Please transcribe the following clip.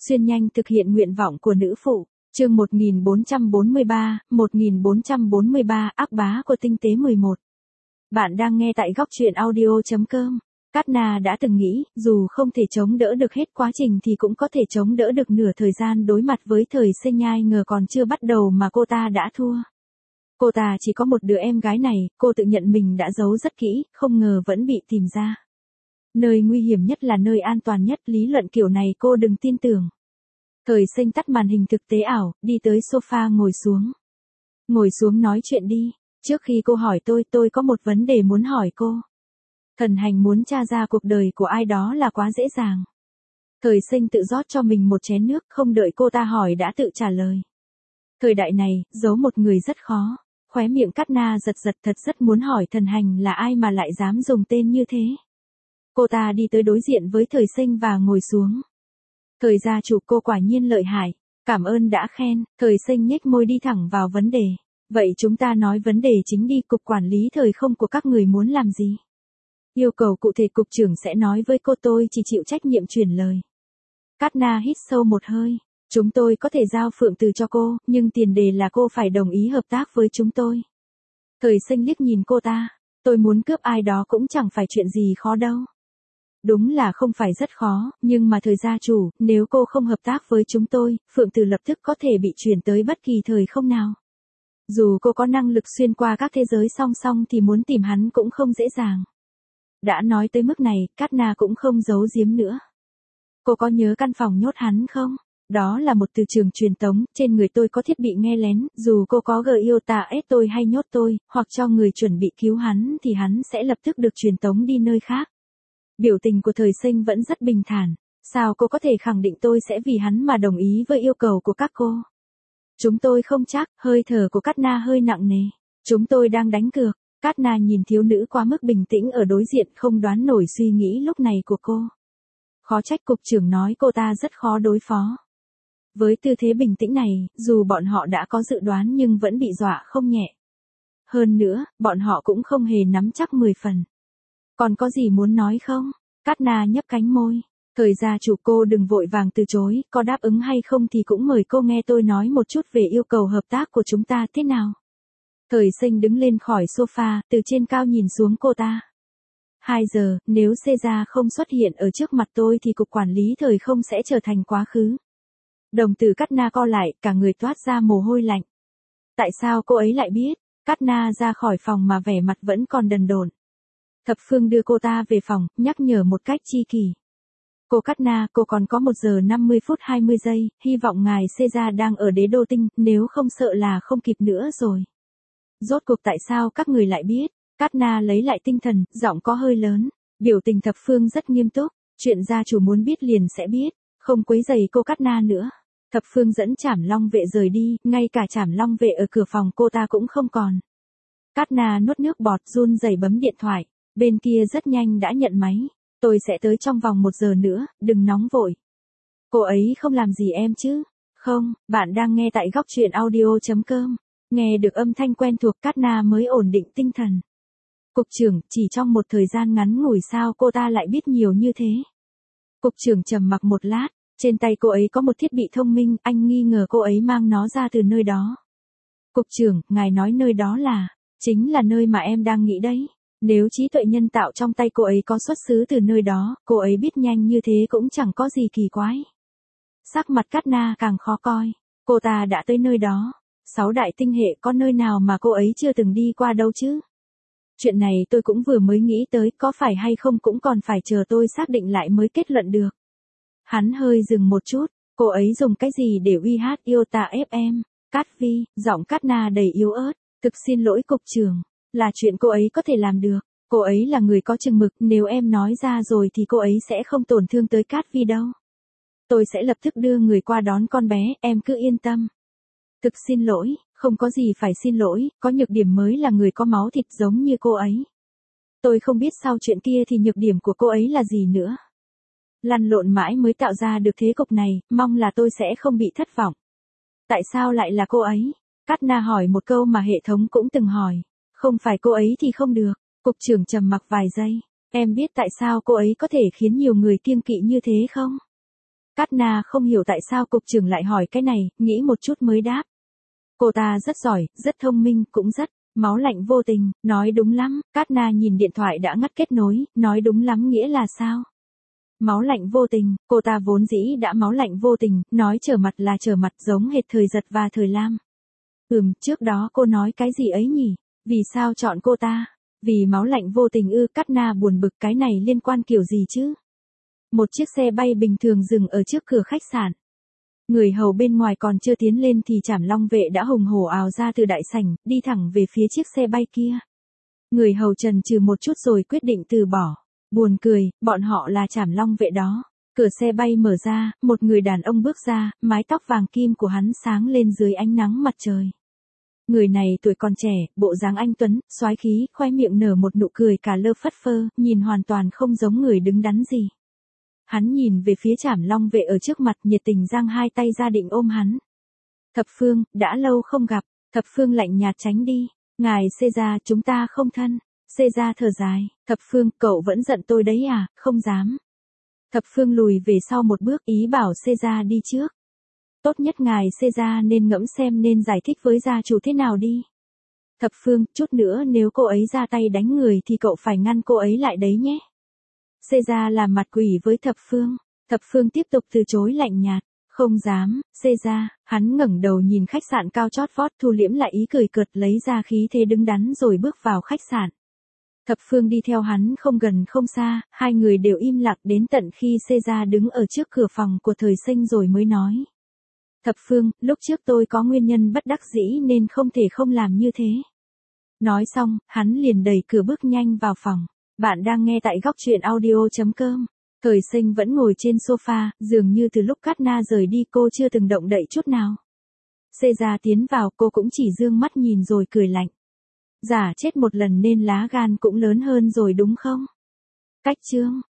Xuyên nhanh thực hiện nguyện vọng của nữ phụ. Chương 1443, ác bá của tinh tế 11. Bạn đang nghe tại góc truyện audio.com. Cát Na đã từng nghĩ, dù không thể chống đỡ được hết quá trình thì cũng có thể chống đỡ được nửa thời gian đối mặt với thời sinh nhai, ngờ còn chưa bắt đầu mà cô ta đã thua. Cô ta chỉ có một đứa em gái này, cô tự nhận mình đã giấu rất kỹ, không ngờ vẫn bị tìm ra. Nơi nguy hiểm nhất là nơi an toàn nhất, lý luận kiểu này cô đừng tin tưởng. Thời sinh tắt màn hình thực tế ảo, đi tới sofa ngồi xuống. Ngồi xuống nói chuyện đi, trước khi cô hỏi tôi có một vấn đề muốn hỏi cô. Thần hành muốn tra ra cuộc đời của ai đó là quá dễ dàng. Thời sinh tự rót cho mình một chén nước, không đợi cô ta hỏi đã tự trả lời. Thời đại này, giấu một người rất khó. Khóe miệng Cát Na giật giật, thật rất muốn hỏi thần hành là ai mà lại dám dùng tên như thế. Cô ta đi tới đối diện với thời sinh và ngồi xuống. Thời gia chủ, cô quả nhiên lợi hại. Cảm ơn đã khen. Thời sinh nhếch môi đi thẳng vào vấn đề. Vậy chúng ta nói vấn đề chính đi, cục quản lý thời không của các người muốn làm gì? Yêu cầu cụ thể cục trưởng sẽ nói với cô, tôi chỉ chịu trách nhiệm truyền lời. Cát Na hít sâu một hơi. Chúng tôi có thể giao Phượng Từ cho cô, nhưng tiền đề là cô phải đồng ý hợp tác với chúng tôi. Thời sinh liếc nhìn cô ta. Tôi muốn cướp ai đó cũng chẳng phải chuyện gì khó đâu. Đúng là không phải rất khó, nhưng mà thời gia chủ, nếu cô không hợp tác với chúng tôi, Phượng Từ lập tức có thể bị chuyển tới bất kỳ thời không nào. Dù cô có năng lực xuyên qua các thế giới song song thì muốn tìm hắn cũng không dễ dàng. Đã nói tới mức này, Cát Na cũng không giấu giếm nữa. Cô có nhớ căn phòng nhốt hắn không? Đó là một từ trường truyền tống, trên người tôi có thiết bị nghe lén, dù cô có ép tôi hay nhốt tôi, hoặc cho người chuẩn bị cứu hắn thì hắn sẽ lập tức được truyền tống đi nơi khác. Biểu tình của thời sinh vẫn rất bình thản. Sao cô có thể khẳng định tôi sẽ vì hắn mà đồng ý với yêu cầu của các cô? Chúng tôi không chắc, hơi thở của Cát Na hơi nặng nề. Chúng tôi đang đánh cược. Cát Na nhìn thiếu nữ quá mức bình tĩnh ở đối diện, không đoán nổi suy nghĩ lúc này của cô. Khó trách cục trưởng nói cô ta rất khó đối phó. Với tư thế bình tĩnh này, dù bọn họ đã có dự đoán nhưng vẫn bị dọa không nhẹ. Hơn nữa, bọn họ cũng không hề nắm chắc 10 phần. Còn có gì muốn nói không? Cát Na nhấp cánh môi. Thời gia chủ, cô đừng vội vàng từ chối, có đáp ứng hay không thì cũng mời cô nghe tôi nói một chút về yêu cầu hợp tác của chúng ta thế nào. Thời sinh đứng lên khỏi sofa, từ trên cao nhìn xuống cô ta. 2 giờ, nếu Caesar không xuất hiện ở trước mặt tôi thì cục quản lý thời không sẽ trở thành quá khứ. Đồng tử Cát Na co lại, cả người toát ra mồ hôi lạnh. Tại sao cô ấy lại biết? Cát Na ra khỏi phòng mà vẻ mặt vẫn còn đần độn. Thập Phương đưa cô ta về phòng, nhắc nhở một cách chi kỷ. Cô Cát Na, cô còn có 1 giờ 50 phút 20 giây, hy vọng ngài Caesar đang ở đế đô tinh, nếu không sợ là không kịp nữa rồi. Rốt cuộc tại sao các người lại biết? Cát Na lấy lại tinh thần, giọng có hơi lớn. Biểu tình Thập Phương rất nghiêm túc. Chuyện gia chủ muốn biết liền sẽ biết, không quấy rầy cô Cát Na nữa. Thập Phương dẫn Trảm Long vệ rời đi, ngay cả Trảm Long vệ ở cửa phòng cô ta cũng không còn. Cát Na nuốt nước bọt, run rẩy bấm điện thoại. Bên kia rất nhanh đã nhận máy. Tôi sẽ tới trong vòng 1 giờ nữa, đừng nóng vội. Cô ấy không làm gì em chứ? Không, bạn đang nghe tại góc truyện audio.com. Nghe được âm thanh quen thuộc, Cát Na mới ổn định tinh thần. Cục trưởng, chỉ trong một thời gian ngắn ngủi sao cô ta lại biết nhiều như thế? Cục trưởng trầm mặc một lát, trên tay cô ấy có một thiết bị thông minh, anh nghi ngờ cô ấy mang nó ra từ nơi đó. Cục trưởng, ngài nói nơi đó là, chính là nơi mà em đang nghĩ đấy. Nếu trí tuệ nhân tạo trong tay cô ấy có xuất xứ từ nơi đó, cô ấy biết nhanh như thế cũng chẳng có gì kỳ quái. Sắc mặt Cát Na càng khó coi. Cô ta đã tới nơi đó. 6 đại tinh hệ có nơi nào mà cô ấy chưa từng đi qua đâu chứ? Chuyện này tôi cũng vừa mới nghĩ tới, có phải hay không cũng còn phải chờ tôi xác định lại mới kết luận được. Hắn hơi dừng một chút. Cô ấy dùng cái gì để uy hát yêu ta ép em? Cát Vi, giọng Cát Na đầy yếu ớt. Thực xin lỗi cục trưởng. Là chuyện cô ấy có thể làm được. Cô ấy là người có chừng mực, nếu em nói ra rồi thì cô ấy sẽ không tổn thương tới Cát Vi đâu. Tôi sẽ lập tức đưa người qua đón con bé, em cứ yên tâm. Thực xin lỗi, không có gì phải xin lỗi, có nhược điểm mới là người có máu thịt giống như cô ấy. Tôi không biết sau chuyện kia thì nhược điểm của cô ấy là gì nữa. Lăn lộn mãi mới tạo ra được thế cục này, mong là tôi sẽ không bị thất vọng. Tại sao lại là cô ấy? Cát Na hỏi một câu mà hệ thống cũng từng hỏi. Không phải cô ấy thì không được. Cục trưởng trầm mặc vài giây. Em biết tại sao cô ấy có thể khiến nhiều người kiêng kỵ như thế không? Cát Na không hiểu tại sao cục trưởng lại hỏi cái này, nghĩ một chút mới đáp. Cô ta rất giỏi, rất thông minh, cũng rất máu lạnh vô tình, nói đúng lắm. Cát Na nhìn điện thoại đã ngắt kết nối, nói đúng lắm nghĩa là sao? Máu lạnh vô tình, cô ta vốn dĩ đã máu lạnh vô tình, nói trở mặt là trở mặt giống hệt thời Giật và thời Lam. Trước đó cô nói cái gì ấy nhỉ? Vì sao chọn cô ta? Vì máu lạnh vô tình ư? Cát Na buồn bực, cái này liên quan kiểu gì chứ? Một chiếc xe bay bình thường dừng ở trước cửa khách sạn. Người hầu bên ngoài còn chưa tiến lên thì Trảm Long vệ đã hùng hổ ào ra từ đại sảnh, đi thẳng về phía chiếc xe bay kia. Người hầu chần chừ một chút rồi quyết định từ bỏ. Buồn cười, bọn họ là Trảm Long vệ đó. Cửa xe bay mở ra, một người đàn ông bước ra, mái tóc vàng kim của hắn sáng lên dưới ánh nắng mặt trời. Người này tuổi còn trẻ, bộ dáng anh tuấn, soái khí, khoe miệng nở một nụ cười cả lơ phất phơ, nhìn hoàn toàn không giống người đứng đắn gì. Hắn nhìn về phía Trảm Long vệ ở trước mặt, nhiệt tình giang hai tay ra định ôm hắn. Thập Phương, đã lâu không gặp. Thập Phương lạnh nhạt tránh đi. Ngài Caesar, chúng ta không thân. Caesar thở dài. Thập Phương, cậu vẫn giận tôi đấy à? Không dám. Thập Phương lùi về sau một bước, ý bảo Caesar đi trước. Tốt nhất ngài Caesar nên ngẫm xem nên giải thích với gia chủ thế nào đi. Thập Phương, chút nữa nếu cô ấy ra tay đánh người thì cậu phải ngăn cô ấy lại đấy nhé. Caesar làm mặt quỷ với Thập Phương. Thập Phương tiếp tục từ chối lạnh nhạt. Không dám. Caesar, hắn ngẩng đầu nhìn khách sạn cao chót vót, thu liễm lại ý cười cợt, lấy ra khí thế đứng đắn rồi bước vào khách sạn. Thập Phương đi theo hắn không gần không xa, hai người đều im lặng đến tận khi Caesar đứng ở trước cửa phòng của Thời Sinh rồi mới nói. Thập Phương, lúc trước tôi có nguyên nhân bất đắc dĩ nên không thể không làm như thế. Nói xong, hắn liền đẩy cửa bước nhanh vào phòng. Bạn đang nghe tại góc truyện audio.com. Thời Sinh vẫn ngồi trên sofa, dường như từ lúc Cát Na rời đi cô chưa từng động đậy chút nào. Caesar tiến vào, cô cũng chỉ dương mắt nhìn rồi cười lạnh. Giả chết một lần nên lá gan cũng lớn hơn rồi đúng không? Cách chương.